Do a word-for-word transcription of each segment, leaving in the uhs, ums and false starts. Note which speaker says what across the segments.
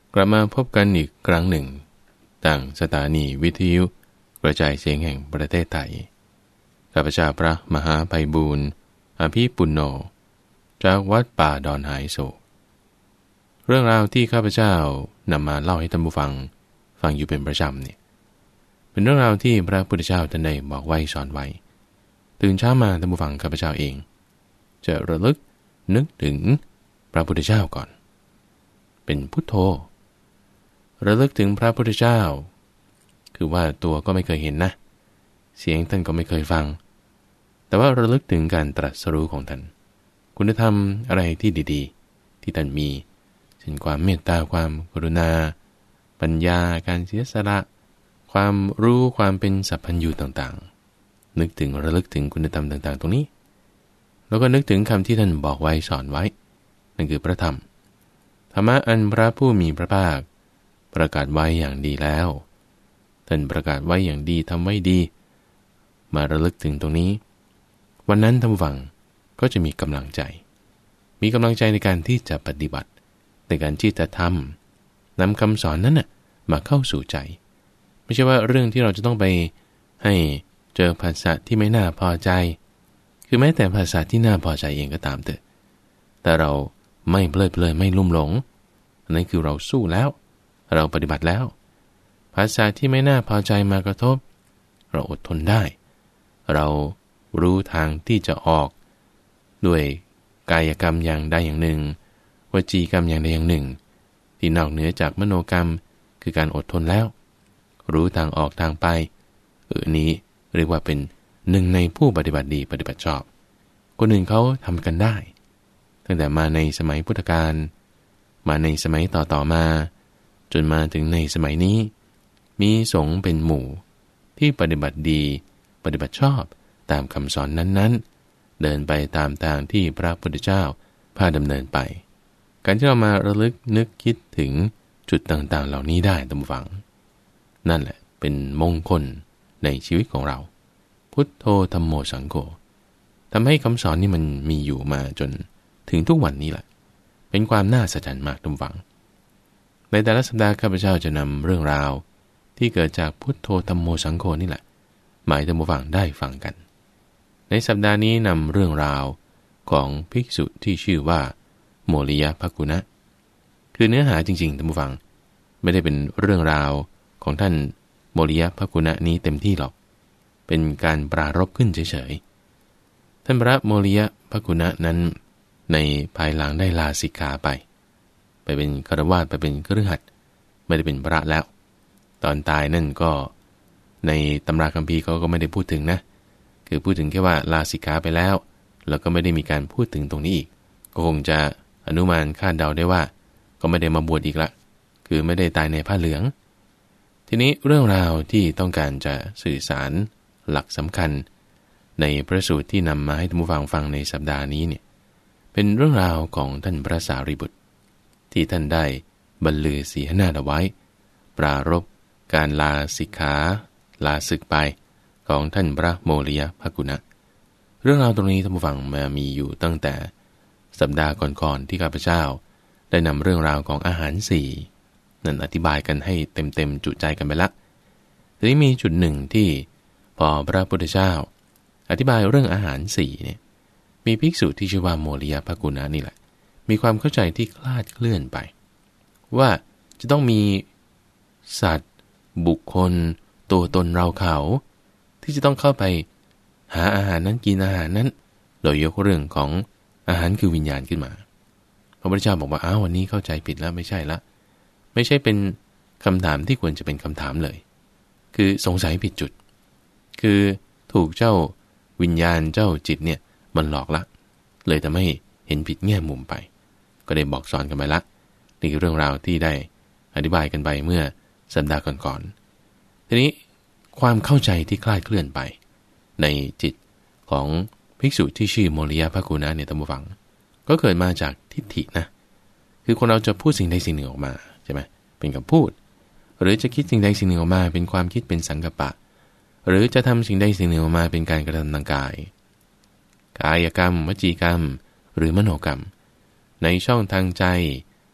Speaker 1: กลับมาพบกันอีกครั้งหนึ่งต่างสถานีวิทยุกระจายเสียงแห่งประเทศไทยข้าพเจ้าพระมหาไพบูลย์อภิปุณโญจากวัดป่าดอนหายโศกเรื่องราวที่ข้าพเจ้านำมาเล่าให้ท่านผู้ฟังฟังอยู่เป็นประจำเนี่ยเป็นเรื่องราวที่พระพุทธเจ้าท่านได้บอกไว้สอนไว้ตื่นเช้ามาท่านผู้ฟังข้าพเจ้าเองจะระลึกนึกถึงพระพุทธเจ้าก่อนเป็นพุทโธระลึกถึงพระพุทธเจ้าคือว่าตัวก็ไม่เคยเห็นนะเสียงท่านก็ไม่เคยฟังแต่ว่าระลึกถึงการตรัสรู้ของท่านคุณธรรมอะไรที่ดีๆที่ท่านมีเช่นความเมตตาความกรุณาปัญญาการเสียสละความรู้ความเป็นสัพพัญญูต่างๆนึกถึงระลึกถึงคุณธรรมต่างๆตรงนี้แล้วก็นึกถึงคำที่ท่านบอกไว้สอนไว้นั่นคือพระธรรมธรรมะอันพระผู้มีพระภาคประกาศไว้อย่างดีแล้วท่านประกาศไว้อย่างดีทำไว้ดีมาระลึกถึงตรงนี้วันนั้นท่านผู้ฟังก็จะมีกำลังใจมีกำลังใจในการที่จะปฏิบัติในการที่จะทำนำคำสอนนั้นน่ะมาเข้าสู่ใจไม่ใช่ว่าเรื่องที่เราจะต้องไปให้เจอภาษาที่ไม่น่าพอใจคือแม้แต่ภาษาที่น่าพอใจเองก็ตามเถอะแต่เราไม่เพลิดเพลินไม่ลุ่มหลงนั่นคือเราสู้แล้วเราปฏิบัติแล้วภาษาที่ไม่น่าพอใจมากระทบเราอดทนได้เรารู้ทางที่จะออกด้วยกายกรรมอย่างใดอย่างหนึ่งวจีกรรมอย่างใดอย่างหนึ่งที่นอกเหนือจากมโนกรรมคือการอดทนแล้วรู้ทางออกทางไปเออนี้เรียกว่าเป็นหนึ่งในผู้ปฏิบัติดีปฏิบัติชอบคนอื่นเขาทำกันได้ตั้งแต่มาในสมัยพุทธกาลมาในสมัยต่อๆมาจนมาถึงในสมัยนี้มีสงฆ์เป็นหมู่ที่ปฏิบัติดีปฏิบัติชอบตามคำสอนนั้นๆเดินไปตามทางที่พระพุทธเจ้าพาดำเนินไปการที่เรามาระลึกนึกคิดถึงจุดต่างๆเหล่านี้ได้ตามฝังนั่นแหละเป็นมงคลในชีวิตของเราพุทโธธัมโมสังโฆทำให้คำสอนนี่มันมีอยู่มาจนถึงทุกวันนี้แหละเป็นความน่าสะใจมากตามฝังในแต่ละสัปดาห์ข้าพเจ้าจะนำเรื่องราวที่เกิดจากพุทโธธัมโมสังโฆนี่แหละหมายถึงผู้ฟังได้ฟังกันในสัปดาห์นี้นำเรื่องราวของภิกษุที่ชื่อว่าโมริยภักขุนะคือเนื้อหาจริงๆท่านผู้ฟังไม่ได้เป็นเรื่องราวของท่านโมริยภักขุนะนี้เต็มที่หรอกเป็นการปรารภขึ้นเฉยๆท่านพระโมริยภักขุนะนั้นในภายหลังได้ลาสิกขาไปไปเป็นฆราวาสไปเป็นคฤหัสถ์ไม่ได้เป็นพระแล้วตอนตายนั่นก็ในตำราคัมภีร์เขาก็ไม่ได้พูดถึงนะคือพูดถึงแค่ว่าลาสิกขาไปแล้วแล้วก็ไม่ได้มีการพูดถึงตรงนี้อีกก็คงจะอนุมานคาดเดาได้ว่าก็ไม่ได้มาบวชอีกละคือไม่ได้ตายในผ้าเหลืองทีนี้เรื่องราวที่ต้องการจะสื่อสารหลักสำคัญในพระสูตรที่นำมาให้ท่านผู้ฟังฟังในสัปดาห์นี้เนี่ยเป็นเรื่องราวของท่านพระสารีบุตรที่ท่านได้บรรลือสีหนาฏไว้ปรารภการลาสิกขาลาศึกไปของท่านพระโมริยภักขุนะเรื่องราวตรงนี้ท่านผู้ฟังมามีอยู่ตั้งแต่สัปดาห์ก่อนๆที่ข้าพเจ้าได้นำเรื่องราวของอาหารสี่นั่นอธิบายกันให้เต็มๆจุใจกันไปละทีนี้มีจุดหนึ่งที่พอพระพุทธเจ้าอธิบายเรื่องอาหารสี่เนี่ยมีภิกษุที่ชื่อว่าโมริยภักขุนะนี่แหละมีความเข้าใจที่คลาดเคลื่อนไปว่าจะต้องมีสัตว์บุคคลตัวตนเราเขาที่จะต้องเข้าไปหาอาหารนั้นกินอาหารนั้นโดยยกเรื่องของอาหารคือวิญญาณขึ้นมาพระพุทธเจ้าบอกว่าอ้าววันนี้เข้าใจผิดแล้วไม่ใช่ละไม่ใช่เป็นคำถามที่ควรจะเป็นคำถามเลยคือสงสัยผิดจุดคือถูกเจ้าวิญญาณเจ้าจิตเนี่ยมันหลอกละเลยทำให้เห็นผิดแง่มุมไปก็ได้บอกสอนกันไปละนี่คือเรื่องราวที่ได้อธิบายกันไปเมื่อสัปดาห์ก่อนๆทีนี้ความเข้าใจที่คลาดเคลื่อนไปในจิตของภิกษุที่ชื่อโมริยภักขุนะเนี่ยท่านผู้ฟังก็เกิดมาจากทิฏฐินะคือคนเราจะพูดสิ่งใดสิ่งหนึ่งออกมาใช่ไหมเป็นคำพูดหรือจะคิดสิ่งใดสิ่งหนึ่งออกมาเป็นความคิดเป็นสังกัปปะหรือจะทำสิ่งใดสิ่งหนึ่งออกมาเป็นการกระทำทางกายกายกรรมวจีกรรมหรือมโนกรรมในช่องทางใจ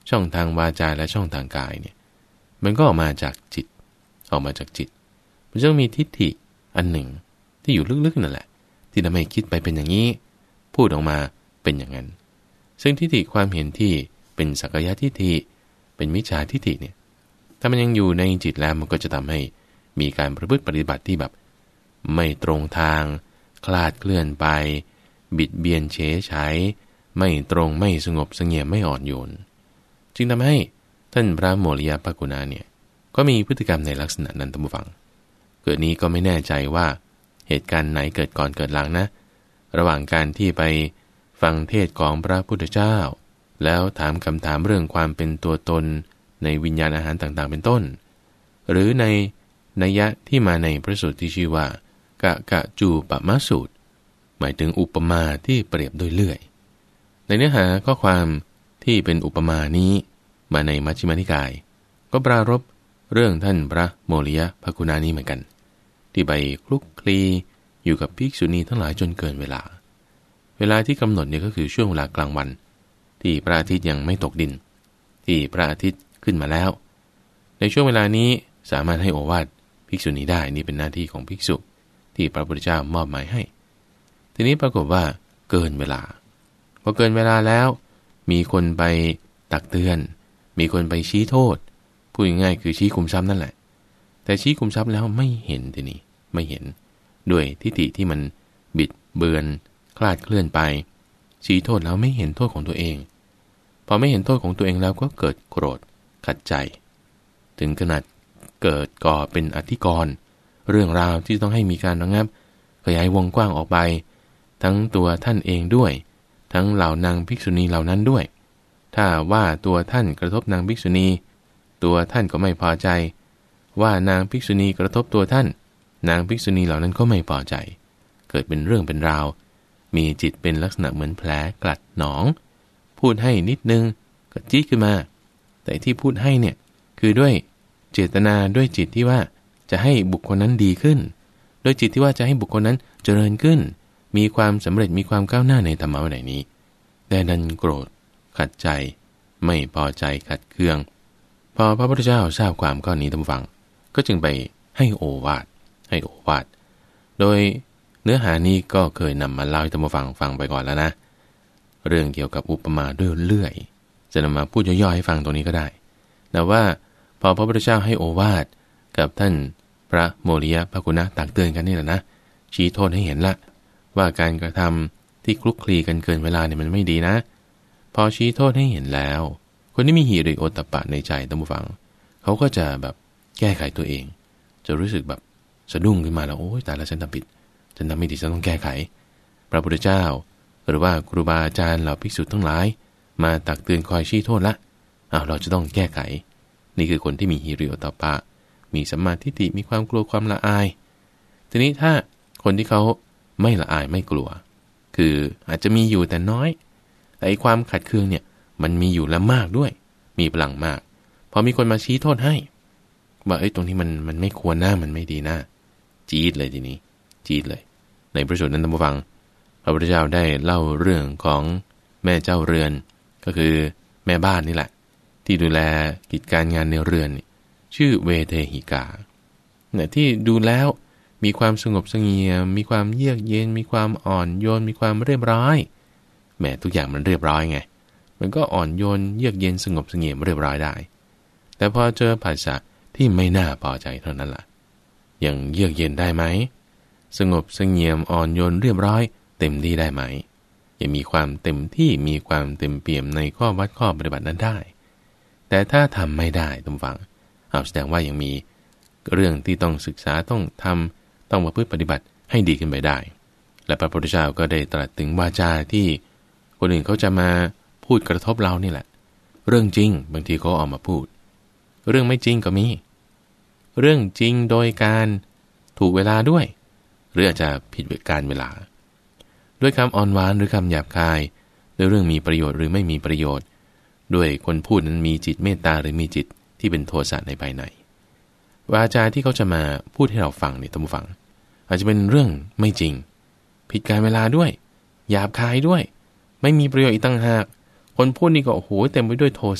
Speaker 1: ช่องทางวาจาและช่องทางกายเนี่ยมันก็ออกมาจากจิตออกมาจากจิตมันจะมีทิฏฐิอันหนึ่งที่อยู่ลึกๆนั่นแหละที่ทำให้คิดไปเป็นอย่างนี้พูดออกมาเป็นอย่างนั้นซึ่งทิฏฐิความเห็นที่เป็นสักกายทิฏฐิเป็นมิจฉาทิฏฐิเนี่ยถ้ามันยังอยู่ในจิตแล้วมันก็จะทำให้มีการประพฤติปฏิบัติที่แบบไม่ตรงทางคลาดเคลื่อนไปบิดเบียนเฉยฉายไม่ตรงไม่สงบเสงี่ยมไม่อ่อนโยนจึงทำให้ท่านพระโมริยปกุณาเนี่ยก็มีพฤติกรรมในลักษณะนั้นท่านผู้ฟังเกิดนี้ก็ไม่แน่ใจว่าเหตุการณ์ไหนเกิดก่อนเกิดหลังนะระหว่างการที่ไปฟังเทศของพระพุทธเจ้าแล้วถามคำถามเรื่องความเป็นตัวตนในวิญญาณอาหารต่างๆเป็นต้นหรือในนัยยะที่มาในพระสูตรที่ชื่อว่ากะกะจูปมะสูตรหมายถึงอุปมาที่เปรียบด้วยเลื่อยในเนื้อหาข้อความที่เป็นอุปมานี้มาในมัชฌิมานิกายก็ปรารภเรื่องท่านพระโมริยปกุณานี้เหมือนกันที่ไปคลุกคลีอยู่กับภิกษุณีทั้งหลายจนเกินเวลาเวลาที่กำหนดเนี่ยก็คือช่วงเวลากลางวันที่พระอาทิตย์ยังไม่ตกดินที่พระอาทิตย์ขึ้นมาแล้วในช่วงเวลานี้สามารถให้โอวาทภิกษุณีได้นี่เป็นหน้าที่ของภิกษุที่พระพุทธเจ้ามอบหมายให้ทีนี้ปรากฏว่าเกินเวลาพอเกินเวลาแล้วมีคนไปตักเตือนมีคนไปชี้โทษพูดง่ายๆคือชี้คุมทรัพย์นั่นแหละแต่ชี้คุมทรัพย์แล้วไม่เห็นทีนี้ไม่เห็นด้วยทิฏฐิที่มันบิดเบือนคลาดเคลื่อนไปชี้โทษแล้วไม่เห็นโทษของตัวเองพอไม่เห็นโทษของตัวเองแล้วก็เกิดโกรธขัดใจถึงขนาดเกิดก่อเป็นอธิกรณ์เรื่องราวที่ต้องให้มีการระงับขยายวงกว้างออกไปทั้งตัวท่านเองด้วยทั้งเหล่านางภิกษุณีเหล่านั้นด้วยถ้าว่าตัวท่านกระทบนางภิกษุณีตัวท่านก็ไม่พอใจว่านางภิกษุณีกระทบตัวท่านนางภิกษุณีเหล่านั้นก็ไม่พอใจเกิดเป็นเรื่องเป็นราวมีจิตเป็นลักษณะเหมือนแผลกลัดหนองพูดให้นิดนึงก็จี้ขึ้นมาแต่ที่พูดให้เนี่ยคือด้วยเจตนาด้วยจิตที่ว่าจะให้บุคคลนั้นดีขึ้นโดยจิตที่ว่าจะให้บุคคลนั้นเจริญขึ้นมีความสำเร็จมีความก้าวหน้าในธรรมะวินัยนี้แต่ดันโกรธขัดใจไม่พอใจขัดเคืองพอพระพุทธเจ้าทราบความข้อนี้ท่านฟังก็จึงไปให้โอวาทให้โอวาทโดยเนื้อหานี้ก็เคยนำมาเล่าให้ท่านฟังฟังไปก่อนแล้วนะเรื่องเกี่ยวกับอุปมาด้วยเลื่อยจะนำมาพูดย่อๆให้ฟังตรงนี้ก็ได้แต่ว่าพอพระพุทธเจ้าให้โอวาทกับท่านพระโมริยปกุณาตักเตือนกันนี่แหละนะชี้โทษให้เห็นละว่าการกระทำที่คลุกคลีกันเกินเวลาเนี่ยมันไม่ดีนะพอชี้โทษให้เห็นแล้วคนที่มีหิริโอตตัปปะในใจท่านผู้ฟังเขาก็จะแบบแก้ไขตัวเองจะรู้สึกแบบสะดุ้งขึ้นมาแล้วโอ๊ยตายแล้วฉันทำผิดฉันทำไม่ดีฉันต้องแก้ไขพระพุทธเจ้าหรือว่าครูบาอาจารย์เหล่าภิกษุทั้งหลายมาตักเตือนคอยชี้โทษละอ้าวเราจะต้องแก้ไขนี่คือคนที่มีหิริโอตตัปปะมีสัมมาทิฏฐิมีความกลัวความละอายทีนี้ถ้าคนที่เขาไม่ละอายไม่กลัวคืออาจจะมีอยู่แต่น้อยแต่ความขัดเคืองเนี่ยมันมีอยู่และมากด้วยมีพลังมากพอมีคนมาชี้โทษให้ว่าเอ้ยตรงนี้มันมันไม่ควรนะมันไม่ดีนะจี๊ดเลยทีนี้จี๊ดเลยในพระสูตรนั้นท่านผู้ฟังพระพุทธเจ้าได้เล่าเรื่องของแม่เจ้าเรือนก็คือแม่บ้านนี่แหละที่ดูแลกิจการงานในเรือนชื่อเวเทหิกาเนี่ยที่ดูแล้วมีความสงบเสงี่ยมมีความเยือกเย็นมีความอ่อนโยนมีความเรียบร้อยแหมทุกอย่างมันเรียบร้อยไงมันก็อ่อนโยนเยือกเย็นสงบเสงี่ยมเรียบร้อยได้แต่พอเจอภาษาที่ไม่น่าพอใจเท่านั้นล่ะยังเยือกเย็นได้ไหมสงบเสงี่ยมอ่อนโยนเรียบร้อยเต็มที่ได้ไหมยังมีความเต็มที่มีความเต็มเปี่ยมในข้อวัดข้อปฏิบัตินั้นได้แต่ถ้าทำไม่ได้ต้องฟังเอาแสดงว่ายังมีเรื่องที่ต้องศึกษาต้องทำต้องประพฤติปฏิบัติให้ดีขึ้นไปได้และพระพุทธเจ้าก็ได้ตรัสถึงวาจาที่คนอื่นเขาจะมาพูดกระทบเรานี่แหละเรื่องจริงบางทีเขาออกมาพูดเรื่องไม่จริงก็มีเรื่องจริงโดยการถูกเวลาด้วยหรืออาจจะผิดการเวลาด้วยคำอ่อนหวานหรือคำหยาบคายด้วยเรื่องมีประโยชน์หรือไม่มีประโยชน์ด้วยคนพูดนั้นมีจิตเมตตาหรือมีจิตที่เป็นโทสะในภายในวาจาที่เขาจะมาพูดให้เราฟังเนี่ยท่านผู้ฟังอาจจะเป็นเรื่องไม่จริงผิดการเวลาด้วยหยาบคายด้วยไม่มีประโยชน์อีกต่างหากคนพูดนี่ก็โอ้โหเต็มไปด้วยโทสะ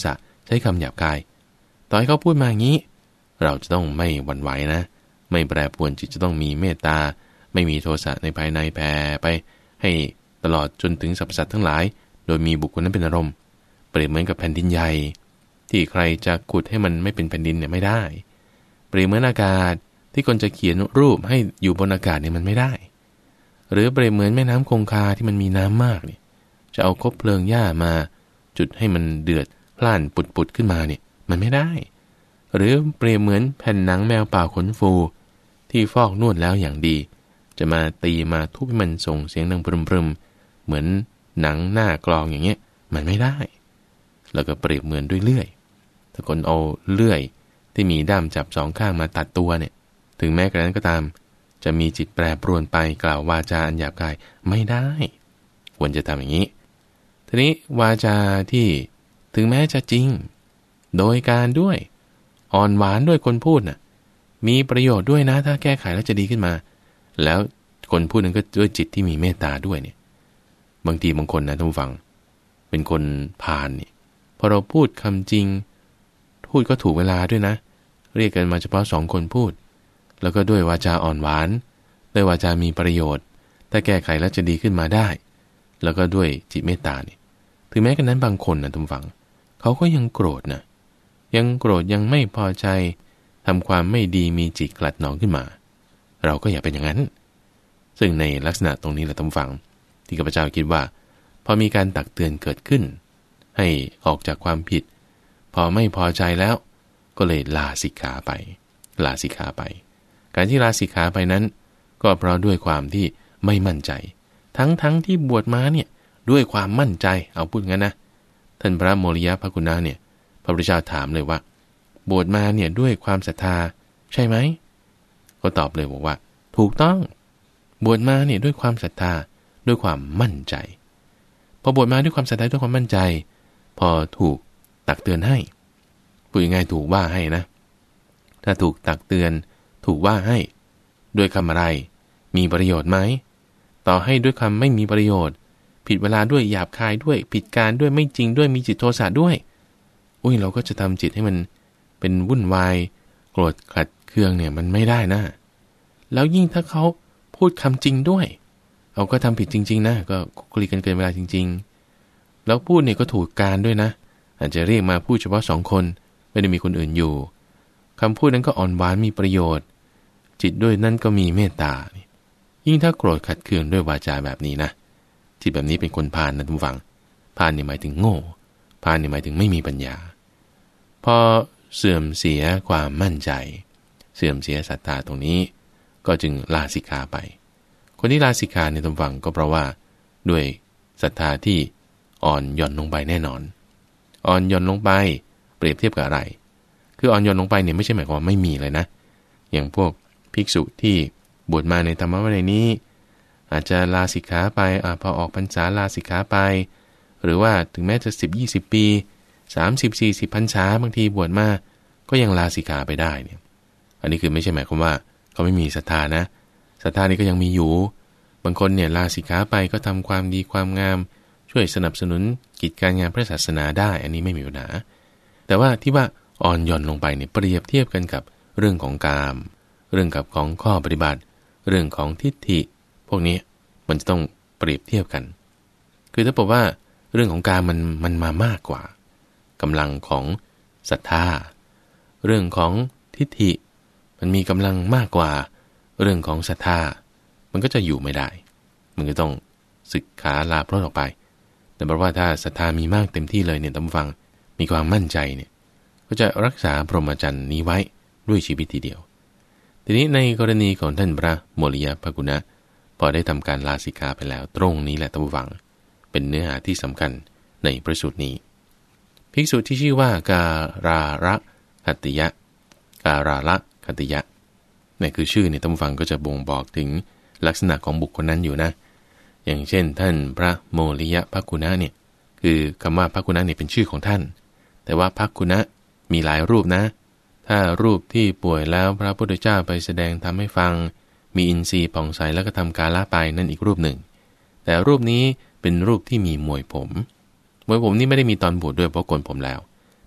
Speaker 1: ใช้คำหยาบคายต่อให้เขาพูดมาอย่างนี้เราจะต้องไม่หวั่นไหวนะไม่แปรปรวนจิตจะต้องมีเมตตาไม่มีโทสะในภายในแผ่ไปให้ตลอดจนถึงสรรพสัตว์ทั้งหลายโดยมีบุคคลนั้นเป็นอารมณ์เปรียบเหมือนกับแผ่นดินใหญ่ที่ใครจะขุดให้มันไม่เป็นแผ่นดินเนี่ยไม่ได้เปรียบเหมือนอากาศที่คนจะเขียนรูปให้อยู่บนอากาศเนี่ยมันไม่ได้หรือเปรียบเหมือนแม่น้ำคงคาที่มันมีน้ำมากเนี่ยจะเอาคบเพลิงหญ้ามาจุดให้มันเดือดพล่านปุดๆขึ้นมาเนี่ยมันไม่ได้หรือเปรียบเหมือนแผ่นหนังแมวป่าขนฟูที่ฟอกนวดแล้วอย่างดีจะมาตีมาทุบให้มันส่งเสียงดังปรึมๆเหมือนหนังหน้ากลองอย่างเงี้ยมันไม่ได้แล้วก็เปรียบเหมือนด้วยเลื่อยถ้าคนเอาเลื่อยที่มีด้ามจับสองข้างมาตัดตัวเนี่ยถึงแม้กระนั้นก็ตามจะมีจิตแปรปรวนไปกล่าววาจาอันหยาบคายไม่ได้ควรจะทำอย่างนี้ทีนี้วาจาที่ถึงแม้จะจริงโดยการด้วยอ่อนหวานด้วยคนพูดน่ะมีประโยชน์ด้วยนะถ้าแก้ไขแล้วจะดีขึ้นมาแล้วคนพูดนั้นก็ด้วยจิตที่มีเมตตาด้วยเนี่ยบางทีบางคนนะท่านผู้ฟังเป็นคนพาลเนี่ยพอเราพูดคำจริงพูดก็ถูกเวลาด้วยนะเรียกกันมาเฉพาะสองคนพูดแล้วก็ด้วยวาจาอ่อนหวานด้วยวาจามีประโยชน์ถ้าแก้ไขแล้วจะดีขึ้นมาได้แล้วก็ด้วยจิตเมตตาเนี่ยถึงแม้กันนั้นบางคนนะท่านผู้ฟังเขาก็ยังโกรธนะยังโกรธยังไม่พอใจทำความไม่ดีมีจิตกลัดหนองขึ้นมาเราก็อย่าเป็นอย่างนั้นซึ่งในลักษณะตรงนี้แหละท่านผู้ฟังที่ข้าพเจ้าคิดว่าพอมีการตักเตือนเกิดขึ้นให้ออกจากความผิดพอไม่พอใจแล้วก็เลยลาสิกขาไปลาสิกขาไปการที่ลาสิกขาไปนั้นก็เพราะด้วยความที่ไม่มั่นใจทั้งๆ ท, ที่บวชมาเนี่ยด้วยความมั่นใจเอาพูดงั้นนะท่านพระโมริยะภกุณาเนี่ยพระพุทธเจ้าถามเลยว่าบวชมาเนี่ยด้วยความศรัทธาใช่ไหมก็ตอบเลยบอกว่าถูกต้องบวชมาเนี่ยด้วยความศรัทธาด้วยความมั่นใจพอบวชมาด้วยความศรัทธาด้วยความมั่นใจพอถูกตักเตือนให้พูดง่ายๆถูกว่าให้นะถ้าถูกตักเตือนถูกว่าให้ด้วยคำอะไรมีประโยชน์ไหมต่อให้ด้วยคำไม่มีประโยชน์ผิดเวลาด้วยหยาบคายด้วยผิดการด้วยไม่จริงด้วยมีจิตโทสะด้วยอุ้ยเราก็จะทำจิตให้มันเป็นวุ่นวายโกรธขัดเคืองเนี่ยมันไม่ได้นะแล้วยิ่งถ้าเขาพูดคำจริงด้วยเอาก็ทำผิดจริงๆนะก็คุยกันเกินเวลาจริงๆแล้วพูดเนี่ยก็ถูกการด้วยนะอาจจะเรียกมาพูดเฉพาะสองคนไม่ได้มีคนอื่นอยู่คำพูดนั้นก็อ่อนหวานมีประโยชน์จิตด้วยนั่นก็มีเมตตายิ่งถ้าโกรธขัดเคืองด้วยวาจาแบบนี้นะจิตแบบนี้เป็นคนพาลนะทุกฝั่งพาลนี่หมายถึงโง่พาลนี่หมายถึงไม่มีปัญญาพอเสื่อมเสียความมั่นใจเสื่อมเสียศรัทธาตรงนี้ก็จึงลาสิกขาไปคนที่ลาสิกขาในทุกฝั่งก็เพราะว่าด้วยศรัทธาที่อ่อนหย่อนลงไปแน่นอนอ่อนหย่อนลงไปเปรียบเทียบกับอะไรคืออ่อนหย่อนลงไปเนี่ยไม่ใช่หมายความว่าไม่มีเลยนะอย่างพวกภิกษุที่บวชมาในธรรมวินัยนี้อาจจะลาสิกขาไปอ่าพอออกพรรษาลาสิกขาไปหรือว่าถึงแม้จะสิบ ยี่สิบปีสามสิบ สี่สิบพรรษาบางทีบวชมาก็ยังลาสิกขาไปได้เนี่ยอันนี้คือไม่ใช่หมายความว่าเขาไม่มีศรัทธานะศรัทธานี่ก็ยังมีอยู่บางคนเนี่ยลาสิกขาไปก็ทำความดีความงามช่วยสนับสนุนกิจการงานพระศาสนาได้อันนี้ไม่มีปัญหาแต่ว่าที่ว่าอ่อนหย่อนลงไปเนี่ยเปรียบเทียบกันกับเรื่องของกามเรื่องกับของข้อปฏิบัติเรื่องของทิฏฐิพวกนี้มันจะต้องเปรียบเทียบกันคือถ้าบอกว่าเรื่องของกามมันมันมามากกว่ากำลังของศรัทธาเรื่องของทิฏฐิมันมีกำลังมากกว่าเรื่องของศรัทธามันก็จะอยู่ไม่ได้มันก็ต้องสึกขาลาพรตออกไปแต่เพราะว่าถ้าศรัทธามีมากเต็มที่เลยเนี่ยท่านฟังมีความมั่นใจเนี่ยก็จะรักษาพรหมจรรย์นี้ไว้ด้วยชีวิตทีเดียวทีนี้ในกรณีของท่านพระโมริยภกุณะพอได้ทำการลาสิกขาไปแล้วตรงนี้แหละท่านฟังเป็นเนื้อหาที่สำคัญในพระสูตรนี้ภิกษุที่ชื่อว่าการาระคัตติยะการาระคัตติยะนี่คือชื่อเนี่ยท่านฟังก็จะบ่งบอกถึงลักษณะของบุคคลนั้นอยู่นะอย่างเช่นท่านพระโมริยภกุณะเนี่ยคือคำว่าภกุณะเนี่ยเป็นชื่อของท่านแต่ว่าภกุณะมีหลายรูปนะถ้ารูปที่ป่วยแล้วพระพุทธเจ้าไปแสดงทำให้ฟังมีอินทรีย์ผ่องใสแล้วก็ทำกาละไปนั่นอีกรูปหนึ่งแต่รูปนี้เป็นรูปที่มีมวยผมมวยผมนี่ไม่ได้มีตอนบวชด้วยเพราะโกนผมแล้ว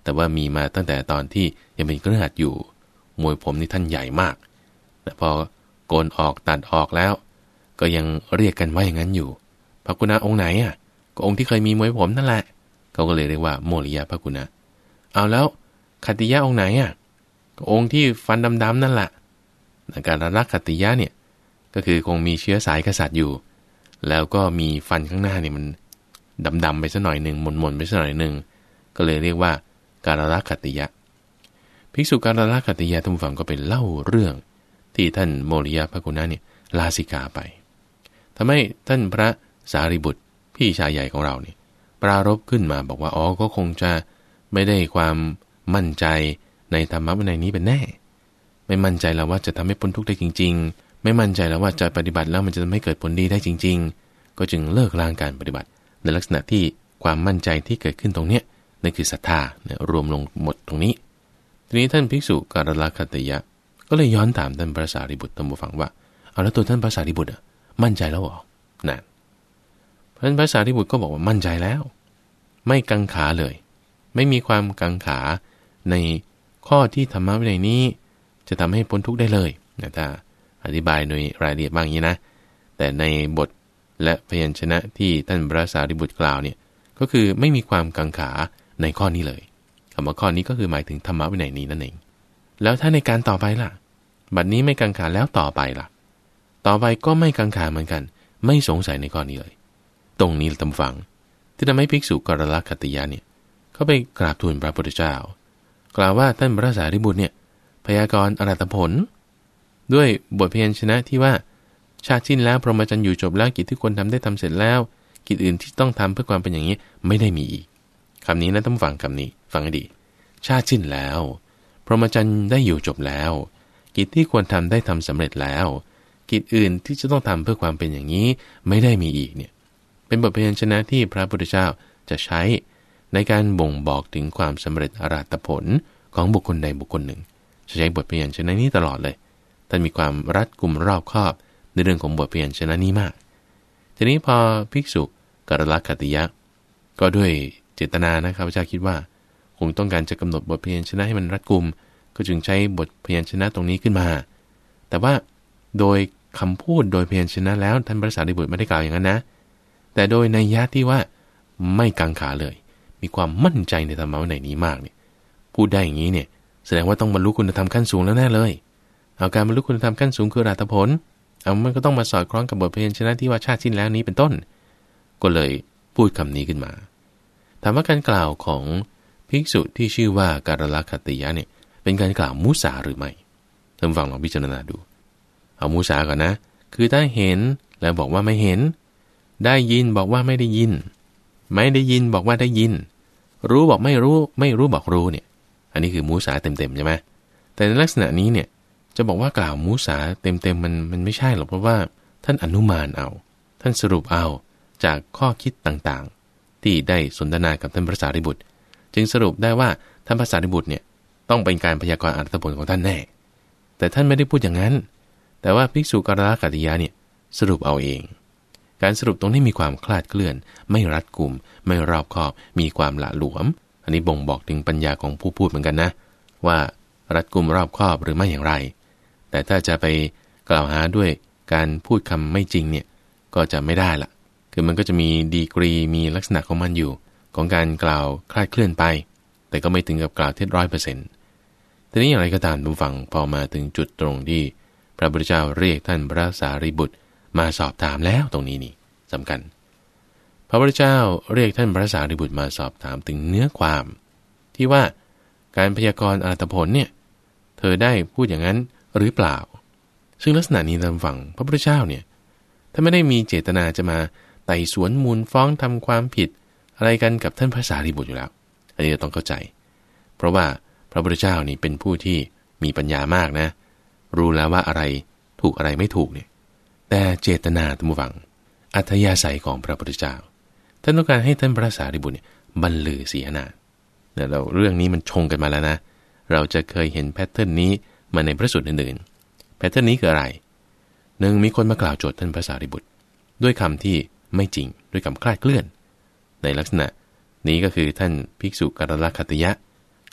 Speaker 1: แต่ว่ามีมาตั้งแต่ตอนที่ยังเป็นเครือขัดอยู่มวยผมนี่ท่านใหญ่มากแต่พอโกนออกตัดออกแล้วก็ยังเรียกกันว่าอย่างนั้นอยู่พระกุณาองค์ไหนอ่ะก็องค์ที่เคยมีมวยผมนั่นแหละเขาก็เลยเรียกว่าโมริยะพระกุณาเอาแล้วขัตติยะองค์ไหนอ่ะก็องค์ที่ฟันดำๆนั่นแหละการรักขัตติยะเนี่ยก็คือคงมีเชื้อสายกษัตริย์อยู่แล้วก็มีฟันข้างหน้าเนี่ยมันดำๆไปสักหน่อยหนึ่งหม่นๆไปสักหน่อยหนึ่งก็เลยเรียกว่าการรักขัตติยะภิกษุการรักขัตติยะท่านผู้ฟังก็เป็นเล่าเรื่องที่ท่านโมริยะพระกุณาเนี่ยลาสิกขาไปทำให้ท่านพระสารีบุตรพี่ชายใหญ่ของเราเนี่ยปรารภขึ้นมาบอกว่าอ๋อก็คงจะไม่ได้ความมั่นใจในธรรมะวินัยนี้เป็นแน่ไม่มั่นใจแล้วว่าจะทำให้พ้นทุกข์ได้จริงๆไม่มั่นใจแล้วว่าจะปฏิบัติแล้วมันจะทำให้เกิดผลดีได้จริงๆก็จึงเลิกล้างการปฏิบัติในลักษณะที่ความมั่นใจที่เกิดขึ้นตรงเนี้ยนั่นคือศรัทธาเนี่ยรวมลงหมดตรงนี้ทีนี้ท่านภิกษุการรักขัตติยะก็เลยย้อนถามท่านพระสารีบุตรท่านผู้ฟังว่าเอาแล้วตัวท่านพระสารีบุตรมั่นใจแล้วหรอนั่นท่านพระสารีบุตรก็บอกว่ามั่นใจแล้วไม่กังขาเลยไม่มีความกังขาในข้อที่ธรรมะวินัยนี้จะทำให้พ้นทุกข์ได้เลยนะถ้าอธิบายโดยรายละเอียดบ้างอย่างนี้นะแต่ในบทและพยัญชนะที่ท่านพระสารีบุตรกล่าวเนี่ยก็คือไม่มีความกังขาในข้อนี้เลยคำว่าข้อนี้ก็คือหมายถึงธรรมะวินัยนี้นั่นเองแล้วถ้าในการต่อไปล่ะบัดนี้ไม่กังขาแล้วต่อไปล่ะต่อไปก็ไม่กังขาเหมือนกันไม่สงสัยในข้อนี้เลยตรงนี้ตำฝังที่ทำให้ภิกษุกรลักขัตติยะเนี่ยเขาไปกราบทูลพระพุทธเจ้ากล่าวว่าท่านพระสารีบุตรเนี่ยพยากรณ์อรหัตผลด้วยบทพยัญชนะที่ว่าชาติสิ้นแล้วพรหมจรรย์อยู่จบแล้วกิจที่ควรทำได้ทำเสร็จแล้วกิจอื่นที่ต้องทำเพื่อความเป็นอย่างนี้ไม่ได้มีอีกคำนี้นะต้องฟังคำนี้ฟังให้ดีชาติสิ้นแล้วพรหมจรรย์ได้อยู่จบแล้วกิจที่ควรทำได้ทำสำเร็จแล้วกิจอื่นที่จะต้องทำเพื่อความเป็นอย่างนี้ไม่ได้มีอีกเนี่ยเป็นบทพยัญชนะที่พระพุทธเจ้าจะใช้ในการบ่งบอกถึงความสำเร็จอรหัตผลของบุคคลใดบุคคลหนึ่งจะใช้บทพยัญชนะนี้ตลอดเลยท่านมีความรัดกุมรอบคอบในเรื่องของบทพยัญชนะนี้มากทีนี้พอภิกษุกรลักขัตติยะก็ด้วยเจตนานะครับพระเจ้าคิดว่าคงต้องการจะกำหนดบทพยัญชนะให้มันรัดกุมก็จึงใช้บทพยัญชนะตรงนี้ขึ้นมาแต่ว่าโดยคำพูดโดยพยัญชนะแล้วท่านพระสารีบุตรไม่ได้กล่าวอย่างนั้นนะแต่โดยนัยยะที่ว่าไม่กังขาเลยมีความมั่นใจในธรรมะวินัยนี้มากเนี่ยพูดได้อย่างนี้เนี่ยแสดงว่าต้องบรรลุคุณธรรมขั้นสูงแล้วแน่เลยเอาการบรรลุคุณธรรมขั้นสูงคืออรหัตผลเอามันก็ต้องมาสอดคล้องกับบทพยัญชนะที่ว่าชาติสิ้นแล้วนี้เป็นต้นก็เลยพูดคำนี้ขึ้นมาถามว่าการกล่าวของภิกษุที่ชื่อว่าการลักขัตติยะเนี่ยเป็นการกล่าวมุสาหรือไม่ท่านฟังลองพิจารณาดูเอามุสาก่อนนะคือถ้าเห็นแล้วบอกว่าไม่เห็นได้ยินบอกว่าไม่ได้ยินไม่ได้ยินบอกว่าได้ยินรู้บอกไม่รู้ไม่รู้บอกรู้เนี่ยอันนี้คือมุสาเต็มๆใช่ไหมแต่ในลักษณะนี้เนี่ยจะบอกว่ากล่าวมุสาเต็มๆมันมันไม่ใช่หรอกเพราะว่าท่านอนุมานเอาท่านสรุปเอาจากข้อคิดต่างๆที่ได้สนทนากับท่านพระสารีบุตรจึงสรุปได้ว่าท่านพระสารีบุตรเนี่ยต้องเป็นการพยากรณ์อรหัตผลของท่านแน่แต่ท่านไม่ได้พูดอย่างนั้นแต่ว่าภิกษุกรลักขัตติยะเนี่ยสรุปเอาเองการสรุปตรงนี้มีความคลาดเคลื่อนไม่รัดกุมไม่รอบคอบมีความหละหลวมอันนี้บ่งบอกถึงปัญญาของผู้พูดเหมือนกันนะว่ารัดกุมรอบคอบหรือไม่อย่างไรแต่ถ้าจะไปกล่าวหาด้วยการพูดคำไม่จริงเนี่ยก็จะไม่ได้ละคือมันก็จะมีดีกรีมีลักษณะของมันอยู่ของการกล่าวคลาดเคลื่อนไปแต่ก็ไม่ถึงกับกล่าวเท็จร้อยเปอร์เซ็นต์ทีนี้อย่างไรก็ตามทุกฝั่งพอมาถึงจุดตรงที่พระพุทธเจ้าเรียกท่านพระสารีบุตรมาสอบถามแล้วตรงนี้นี่สำคัญพระพุทธเจ้าเรียกท่านพระสารีบุตรมาสอบถามถึงเนื้อความที่ว่าการพยากรณ์อรหัตผลเนี่ยเธอได้พูดอย่างนั้นหรือเปล่าซึ่งลักษณะนี้ตามฝั่งพระพุทธเจ้าเนี่ยถ้าไม่ได้มีเจตนาจะมาไต่สวนมูลฟ้องทำความผิดอะไรกันกับท่านพระสารีบุตรอยู่แล้วอันนี้เราต้องเข้าใจเพราะว่าพระพุทธเจ้านี่เป็นผู้ที่มีปัญญามากนะรู้แล้วว่าอะไรถูกอะไรไม่ถูกเนี่ยแต่เจตนาตามฝั่งอัธยาศัยของพระพุทธเจ้าท่านต้องการให้ท่านพระสารีบุตรเนี่ยบรรลือเสียนาเนี่ยเราเรื่องนี้มันชงกันมาแล้วนะเราจะเคยเห็นแพทเทิร์นนี้มาในพระสูตรอื่นๆแพทเทิร์นนี้คืออะไรหนึ่งมีคนมากล่าวโจทย์ท่านพระสารีบุตรด้วยคำที่ไม่จริงด้วยคำคลาดเคลื่อนในลักษณะนี้ก็คือท่านภิกษุกรลักขัตติยะ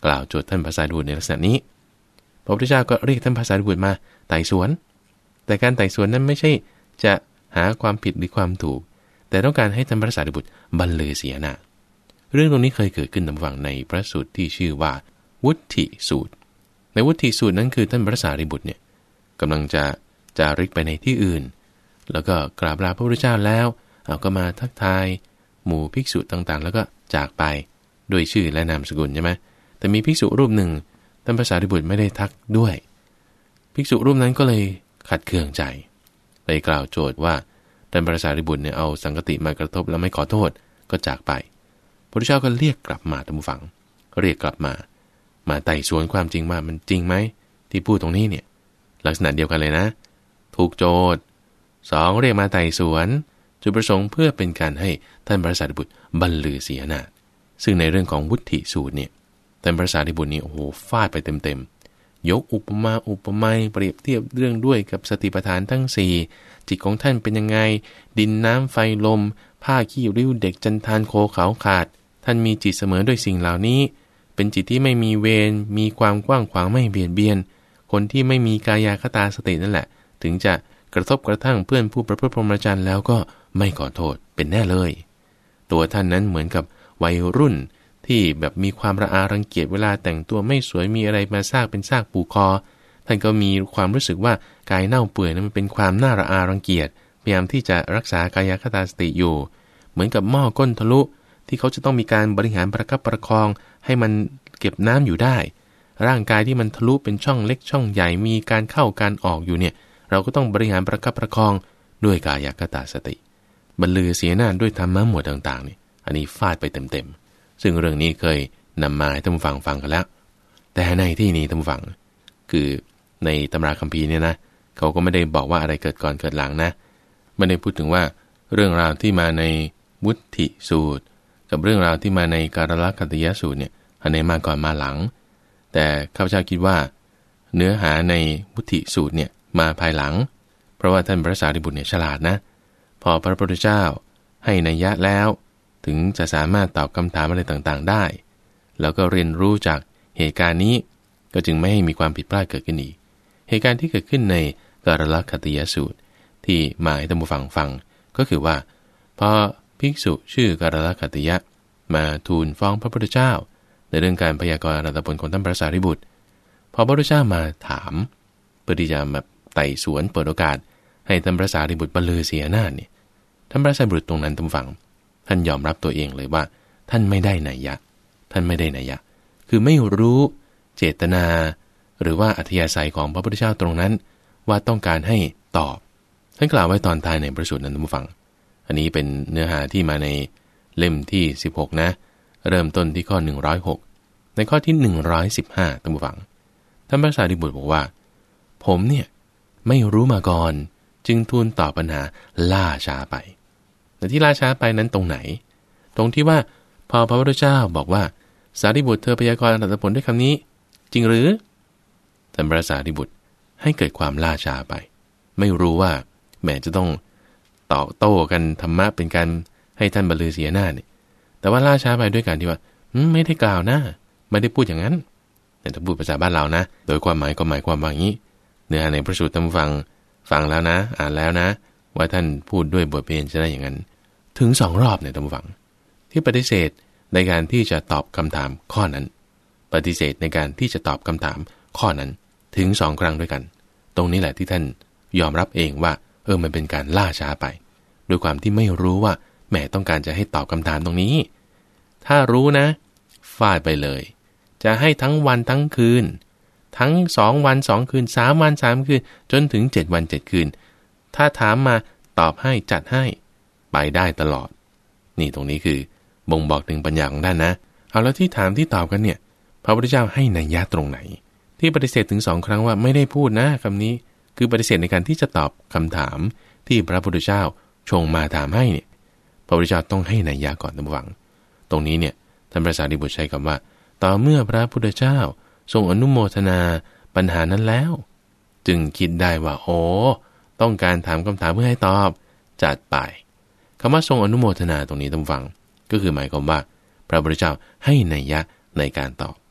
Speaker 1: กล่าวโจทย์ท่านพระสารีบุตรในลักษณะนี้พระพุทธเจ้าก็เรียกท่านพระสารีบุตรมาไต่สวนแต่การไต่สวนนั้นไม่ใช่จะหาความผิดหรือความถูกแต่ต้องการให้ท่านพระสารีบุตรบรรลือเสียหน้าเรื่องตรงนี้เคยเกิดขึ้นตามฝั่งในพระสูตรที่ชื่อว่าวุฒิสูตรในวุฒิสูตรนั้นคือท่านพระสารีบุตรเนี่ยกำลังจะจาริกไปในที่อื่นแล้วก็กราบลาพระพุทธเจ้าแล้วเอาก็มาทักทายหมู่ภิกษุต่างๆแล้วก็จากไปด้วยชื่อและนามสกุลใช่ไหมแต่มีภิกษุรูปหนึ่งท่านพระสารีบุตรไม่ได้ทักด้วยภิกษุรูปนั้นก็เลยขัดเคืองใจไปกล่าวโจทย์ว่าท่านพระสารีบุตรเนี่ยเอาสังฆติมากระทบแล้วไม่ขอโทษก็จากไปพระพุทธเจ้าก็เรียกกลับมาท่านผู้ฟังเรียกกลับมามาไต่สวนความจริงว่ามันจริงไหมที่พูดตรงนี้เนี่ยลักษณะเดียวกันเลยนะถูกโจทย์สองเรียกมาไต่สวนจุดประสงค์เพื่อเป็นการให้ท่านพระสารีบุตรบรรลือเสียหน้าซึ่งในเรื่องของวุฒิสูตรเนี่ยท่านพระสารีบุตรนี่โอ้โหฟาดไปเต็มๆยกอุปมาอุปไมยเปรียบเทียบเรื่องด้วยกับสติปัฏฐานทั้งสี่จิตของท่านเป็นยังไงดินน้ำไฟลมผ้าขี้ริ้วเด็กจันทานโคเขาขาดท่านมีจิตเสมอด้วยสิ่งเหล่านี้เป็นจิตที่ไม่มีเวรมีความกว้างขวางไม่เบียดเบียนคนที่ไม่มีกายคตาสตินั่นแหละถึงจะกระทบกระทั่งเพื่อนผู้ประพฤติพรหมจรรย์แล้วก็ไม่ขอโทษเป็นแน่เลยตัวท่านนั้นเหมือนกับวัยรุ่นที่แบบมีความระอารังเกียจเวลาแต่งตัวไม่สวยมีอะไรมาซากเป็นซากปูคอท่านก็มีความรู้สึกว่ากายเน่าเปื่อยนั้นมันเป็นความน่าระอารังเกียจพยายามที่จะรักษากายคตาสติอยู่เหมือนกับหม้อก้นทะลุที่เขาจะต้องมีการบริหารประคับประคองให้มันเก็บน้ำอยู่ได้ร่างกายที่มันทะลุเป็นช่องเล็กช่องใหญ่มีการเข้าการออกอยู่เนี่ยเราก็ต้องบริหารประคับประคองด้วยกายคตาสติบรรลือเสียหน้าด้วยธรรมะหมวดต่างๆนี่อันนี้ฟาดไปเต็มๆซึ่งเรื่องนี้เคยนำมาให้ท่านผู้ฟังฟังกันแล้วแต่ในที่นี้ท่านผู้ฟังคือในตำราคัมภีร์เนี่ยนะเขาก็ไม่ได้บอกว่าอะไรเกิดก่อนเกิดหลังนะไม่ได้พูดถึงว่าเรื่องราวที่มาในวุฒิสูตรกับเรื่องราวที่มาในการละกัตติยสูตรเนี่ยอันไหนมาก่อนมาหลังแต่ข้าพเจ้าคิดว่าเนื้อหาในวุฒิสูตรเนี่ยมาภายหลังเพราะว่าท่านพระสารีบุตรเนี่ยฉลาดนะพอพระพุทธเจ้าให้นัยยะแล้วถึงจะสามารถตอบคำถามอะไรต่างๆได้แล้วก็เรียนรู้จากเหตุการณ์นี้ก็จึงไม่ให้มีความผิดพลาดเกิดขึ้นอีกเหตุการณ์ที่เกิดขึ้นในการละกัตติยสูตรที่มาให้ท่านผู้ฟังฟังก็คือว่าพอภิกษุชื่อการละกัตติยะมาทูลฟ้องพระพุทธเจ้าในเรื่องการพยากรณ์อรหัตผลของท่านพระสารีบุตรพอพระพุทธเจ้ามาถามเพื่อที่จะมาไต่สวนเปิดโอกาสให้ท่านพระสารีบุตรบรรลือเสียหน้าเนี่ยท่านพระสารีบุตรตรงนั้นท่านฟังท่านยอมรับตัวเองเลยว่าท่านไม่ได้นัยยะท่านไม่ได้นัยยะคือไม่รู้เจตนาหรือว่าอัธยาศัยของพระพุทธเจ้าตรงนั้นว่าต้องการให้ตอบท่านกล่าวไว้ตอนท้ายในพระสูตรนั้นท่านฟังอันนี้เป็นเนื้อหาที่มาในเล่มที่สิบหกนะเริ่มต้นที่ข้อหนึ่งร้อยหกในข้อที่หนึ่งร้อยสิบห้าท่านผู้ฟังท่านพระสารีบุตรบอกว่าผมเนี่ยไม่รู้มาก่อนจึงทูลตอบปัญหาล่าช้าไปแต่ที่ล่าช้าไปนั้นตรงไหนตรงที่ว่าพอพระพุทธเจ้าบอกว่าสารีบุตรเธอพยากรณ์อรหัตผลด้วยคำนี้จริงหรือท่านพระสารีบุตรให้เกิดความล่าช้าไปไม่รู้ว่าแม้จะต้องต่อโต้กันธรรมะเป็นการให้ท่านบรรลือเสียหน้าเนี่ยแต่ว่าล่าช้าไปด้วยการที่ว่าไม่ได้กล่าวนะไม่ได้พูดอย่างนั้นแต่ถ้าพูดภาษาบ้านเรานะโดยความหมายก็หมายความว่าอย่างนี้เนื้อหาในพระสูตรท่านฟังฟังแล้วนะอ่านแล้วนะว่าท่านพูดด้วยบทเพลงจะได้อย่างนั้นถึงสองรอบเนี่ยท่านฟังที่ปฏิเสธในการที่จะตอบคำถามข้อนั้นปฏิเสธในการที่จะตอบคำถามข้อนั้นถึงสองครั้งด้วยกันตรงนี้แหละที่ท่านยอมรับเองว่าเออมันเป็นการล่าช้าไปด้วยความที่ไม่รู้ว่าแหมต้องการจะให้ตอบคำถามตรงนี้ถ้ารู้นะฟาดไปเลยจะให้ทั้งวันทั้งคืนทั้งสองวันสองคืนสามวันสามคืนจนถึงเจ็ดวันเจ็ดคืนถ้าถามมาตอบให้จัดให้ไปได้ตลอดนี่ตรงนี้คือบ่งบอกถึงปัญญาของท่านนะเอาแล้วที่ถามที่ตอบกันเนี่ยพระพุทธเจ้าให้นัยยะตรงไหนที่ปฏิเสธถึงสองครั้งว่าไม่ได้พูดนะคำนี้คือปฏิเสธในการที่จะตอบคำถามที่พระพุทธเจ้าชงมาถามให้เนี่ยพระพุทธเจ้าต้องให้นัยยะก่อนท่านผู้ฟังตรงนี้เนี่ยท่านพระสารีบุตรใช้คำว่าต่อเมื่อพระพุทธเจ้าทรงอนุโมทนาปัญหานั้นแล้วจึงคิดได้ว่าโอ้ต้องการถามคำถามเพื่อให้ตอบจัดไปคำว่าทรงอนุโมทนาตรงนี้ท่านฟังก็คือหมายความว่าพระพุทธเจ้าให้นัยยะในการตอบ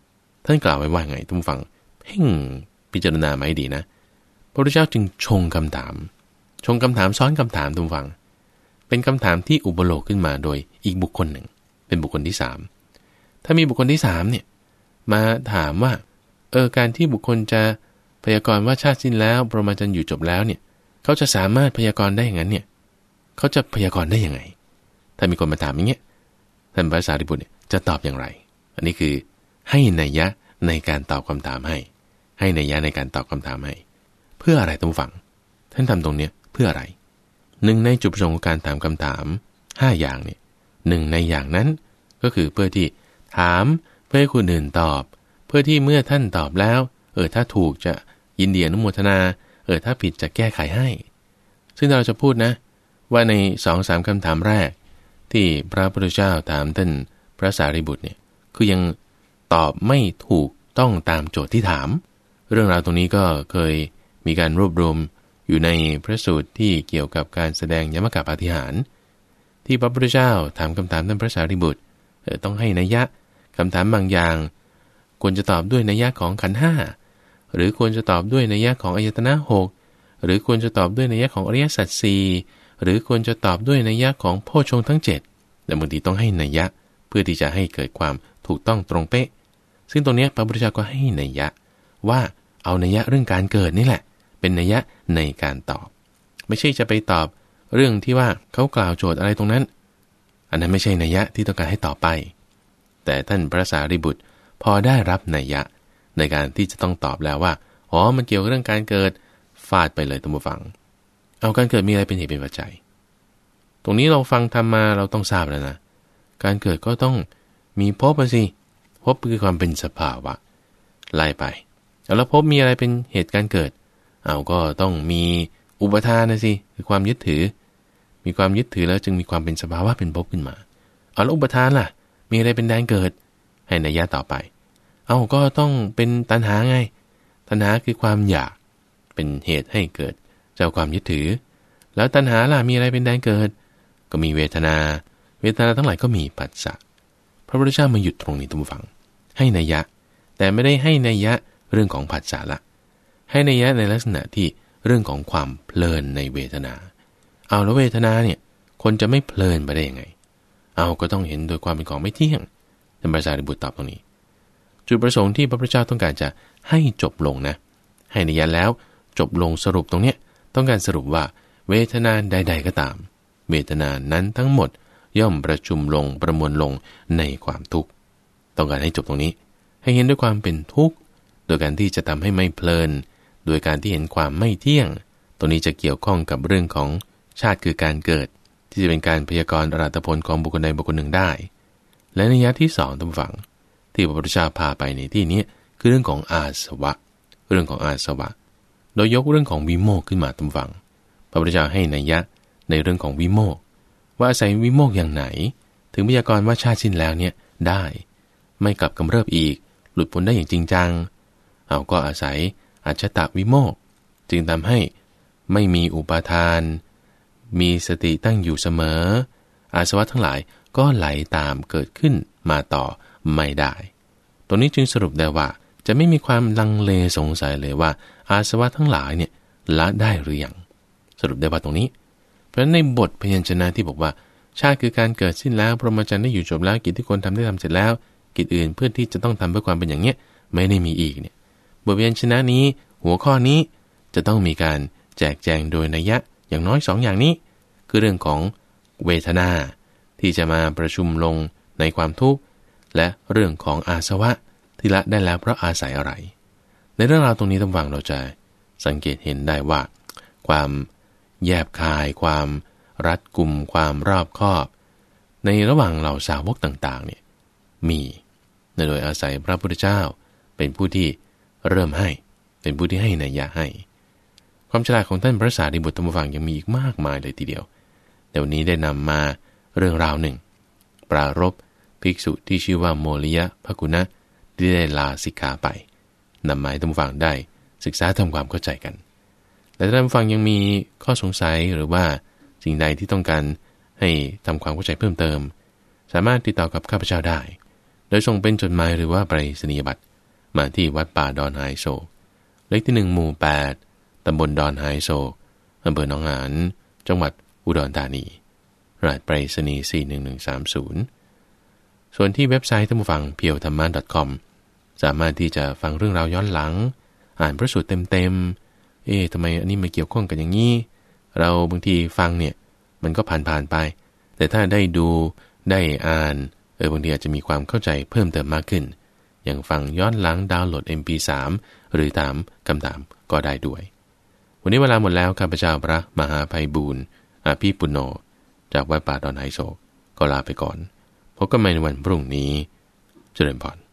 Speaker 1: ท่านกล่าวไว้ว่าไงท่านฟังเพ่งพิจารณามาให้ดีนะพระพุทธเจ้าจึงชงคำถามชงคำถามซ้อนคำถามท่านฟังเป็นคำถามที่อุปโลกขึ้นมาโดยอีกบุคคลหนึ่งเป็นบุคคลที่สามถ้ามีบุคคลที่สามเนี่ยมาถามว่าเออการที่บุคคลจะพยากรณ์ว่าชาติสิ้นแล้วปรมาจารย์อยู่จบแล้วเนี่ยเขาจะสามารถพยากรณ์ได้อย่างนั้นเนี่ยเขาจะพยากรณ์ได้ยังไงถ้ามีคนมาถามอย่างเงี้ยท่านพระสารีบุตรเนี่ยจะตอบอย่างไรอันนี้คือให้นัยยะในการตอบคำถามให้ให้นัยยะในการตอบคำถามให้เพื่ออะไรท่านผู้ฟังท่านทำตรงเนี้ยเพื่ออะไรหนึ่งในจุดประสงค์ของการถามคำถามห้าอย่างเนี่ยหนึ่งในอย่างนั้นก็คือเพื่อที่ถามเพื่อให้คนอื่นตอบเพื่อที่เมื่อท่านตอบแล้วเออถ้าถูกจะยินดีอนุโมทนาเออถ้าผิดจะแก้ไขให้ซึ่งเราจะพูดนะว่าใน สองถึงสาม คำถามแรกที่พระพุทธเจ้าถามท่านพระสารีบุตรเนี่ยคือยังตอบไม่ถูกต้องตามโจทย์ที่ถามเรื่องราวตรงนี้ก็เคยมีการรวบรวมอยู่ในพระสูตรที่เกี่ยวกับการแสดงยมกปาฏิหาริย์ที่พระพุทธเจ้าถามคำถามท่านพระสารีบุตรเออต้องให้นัยยะคำถามบางอย่างควรจะตอบด้วยนัยยะของขันธ์ห้าหรือควรจะตอบด้วยนัยยะของอายตนะหกหรือควรจะตอบด้วยนัยยะของอริยสัจสี่หรือควรจะตอบด้วยนัยยะของโพชฌงค์ทั้งเจ็ดแต่บางทีต้องให้นัยยะเพื่อที่จะให้เกิดความถูกต้องตรงเป๊ะซึ่งตรงนี้พระพุทธเจ้าก็ให้นัยยะว่าเอานัยยะเรื่องการเกิดนี่แหละเป็นนัยยะในการตอบไม่ใช่จะไปตอบเรื่องที่ว่าเขากล่าวโจทย์อะไรตรงนั้นอันนั้นไม่ใช่นัยยะที่ต้องการให้ตอบไปแต่ท่านพระสารีบุตรพอได้รับนัยยะในการที่จะต้องตอบแล้วว่าอ๋อมันเกี่ยวกับเรื่องการเกิดฟาดไปเลยท่านผู้ฟังเอาการเกิดมีอะไรเป็นเหตุเป็นปัจจัยตรงนี้เราฟังธรรมมาเราต้องทราบแล้วนะการเกิดก็ต้องมีภพสิภพคือความเป็นสภาวะไล่ไปแล้วภพมีอะไรเป็นเหตุการเกิดเอาก็ต้องมีอุปทานนะสิคือความยึดถือมีความยึดถือแล้วจึงมีความเป็นสภาวะเป็นภพขึ้นมาเอาแล้วอุปทานล่ะมีอะไรเป็นแดนเกิดให้นัยยะต่อไปเอาก็ต้องเป็นตัณหาไงตัณหาคือความอยากเป็นเหตุให้เกิดเจ้าความยึดถือแล้วตัณหาล่ะมีอะไรเป็นแดนเกิดก็มีเวทนาเวทนาทั้งหลายก็มีปัสสะพระพุทธเจ้ามาหยุดตรงนี้ท่านผู้ฟังให้นัยยะแต่ไม่ได้ให้นัยยะเรื่องของปัสสะละให้นัยยะในลักษณะที่เรื่องของความเพลินในเวทนาเอาแล้วเวทนาเนี่ยคนจะไม่เพลินไปได้ยังไงเอาก็ต้องเห็นโดยความเป็นของไม่เที่ยงท่านพระสารีบุตรตอบตรงนี้จุดประสงค์ที่พระพุทธเจ้าต้องการจะให้จบลงนะให้นัยยะแล้วจบลงสรุปตรงเนี้ยต้องการสรุปว่าเวทนาใดๆก็ตามเวทนานั้นทั้งหมดย่อมประชุมลงประมวลลงในความทุกข์ต้องการให้จบตรงนี้ให้เห็นด้วยความเป็นทุกข์โดยการที่จะทำให้ไม่เพลินโดยการที่เห็นความไม่เที่ยงตรงนี้จะเกี่ยวข้องกับเรื่องของชาติคือการเกิดที่จะเป็นการพยากรณ์อรหัตผลของบุคคลใดบุคคลหนึ่งได้และนัยยะที่สองท่านผู้ฟังที่พระพุทธเจ้าพาไปในที่นี้คือเรื่องของอาสวะเรื่องของอาสวะโดยยกเรื่องของวิโมกข์ขึ้นมาท่านผู้ฟังพระพุทธเจ้าให้นัยยะในเรื่องของวิโมกข์ว่าอาศัยวิโมกข์อย่างไหนถึงพยากรณ์ว่าชาติสิ้นแล้วเนี่ยได้ไม่กลับกำเริบอีกหลุดพ้นได้อย่างจริงจังเอาก็อาศัยอัจฉตวิโมกข์จึงทำให้ไม่มีอุปาทานมีสติตั้งอยู่เสมออาสวะทั้งหลายก็ไหลตามเกิดขึ้นมาต่อไม่ได้ตรงนี้จึงสรุปได้ว่าจะไม่มีความลังเลสงสัยเลยว่าอาสวะทั้งหลายเนี่ยละได้หรือยังสรุปได้ว่าตรงนี้เพราะฉะนั้นในบทพยัญชนะที่บอกว่าชาติคือการเกิดสิ้นแล้วพรหมจรรย์ได้อยู่จบแล้วกิจที่ควรทำได้ทำเสร็จแล้วกิจอื่นเพื่อที่จะต้องทำเพื่อความเป็นอย่างเนี้ยไม่ได้มีอีกเนี่ยบทพยัญชนะนี้หัวข้อนี้จะต้องมีการแจกแจงโดยนัยยะอย่างน้อยสองอย่างนี้คือเรื่องของเวทนาที่จะมาประชุมลงในความทุกข์และเรื่องของอาสวะที่ละได้แล้วเพราะอาศัยอะไรในเรื่องราวตรงนี้ท่านฟังเราจะสังเกตเห็นได้ว่าความแยบคายความรัดกุมความรอบคอบในระหว่างเหล่าสาวกต่างๆเนี่ยมีโดยอาศัยพระพุทธเจ้าเป็นผู้ที่เริ่มให้เป็นผู้ที่ให้นัยยะให้ความฉลาดของท่านพระสารีบุตรธรรมฟังยังมีอีกมากมายเลยทีเดียวเดี๋ยวนี้ได้นำมาเรื่องราวหนึ่งปรารภภิกษุที่ชื่อว่าโมลิยะภกุณะที่ได้ลาสิกขาไปนำมาให้ท่านฟังได้ศึกษาทำความเข้าใจกันและท่านฟังยังมีข้อสงสัยหรือว่าสิ่งใดที่ต้องการให้ทำความเข้าใจเพิ่มเติมสามารถติดต่อกับข้าพเจ้าได้โดยส่งเป็นจดหมายหรือว่าไปรษณียบัตรมาที่วัดป่าดอนหายโศกเลขที่หนึ่งหมู่แปดตำบลดอนหายโศกอำเภอหนองหานจังหวัดอุดรธานีรหัสไปรษณีย์สี่หนึ่งหนึ่งสามศูนย์ส่วนที่เว็บไซต์ท่านผู้ฟัง เพียวธรรมะ .com สามารถที่จะฟังเรื่องราวย้อนหลังอ่านพระสูตรเต็มๆเอ๊ะทำไมอันนี้มาเกี่ยวข้องกันอย่างนี้เราบางทีฟังเนี่ยมันก็ผ่านๆไปแต่ถ้าได้ดูได้อ่านเออบางทีอาจจะมีความเข้าใจเพิ่มเติมมากขึ้นอย่างฟังย้อนหลังดาวน์โหลด เอ็ม พี สาม หรือถามคำถามก็ได้ด้วยวันนี้เวลาหมดแล้วข้าพเจ้าพระมหาไพบูลย์อาภีปุณโญจากวัดป่าดอนไหโศกก็ลาไปก่อนพบกันใหม่ในวันพรุ่งนี้เจริญพร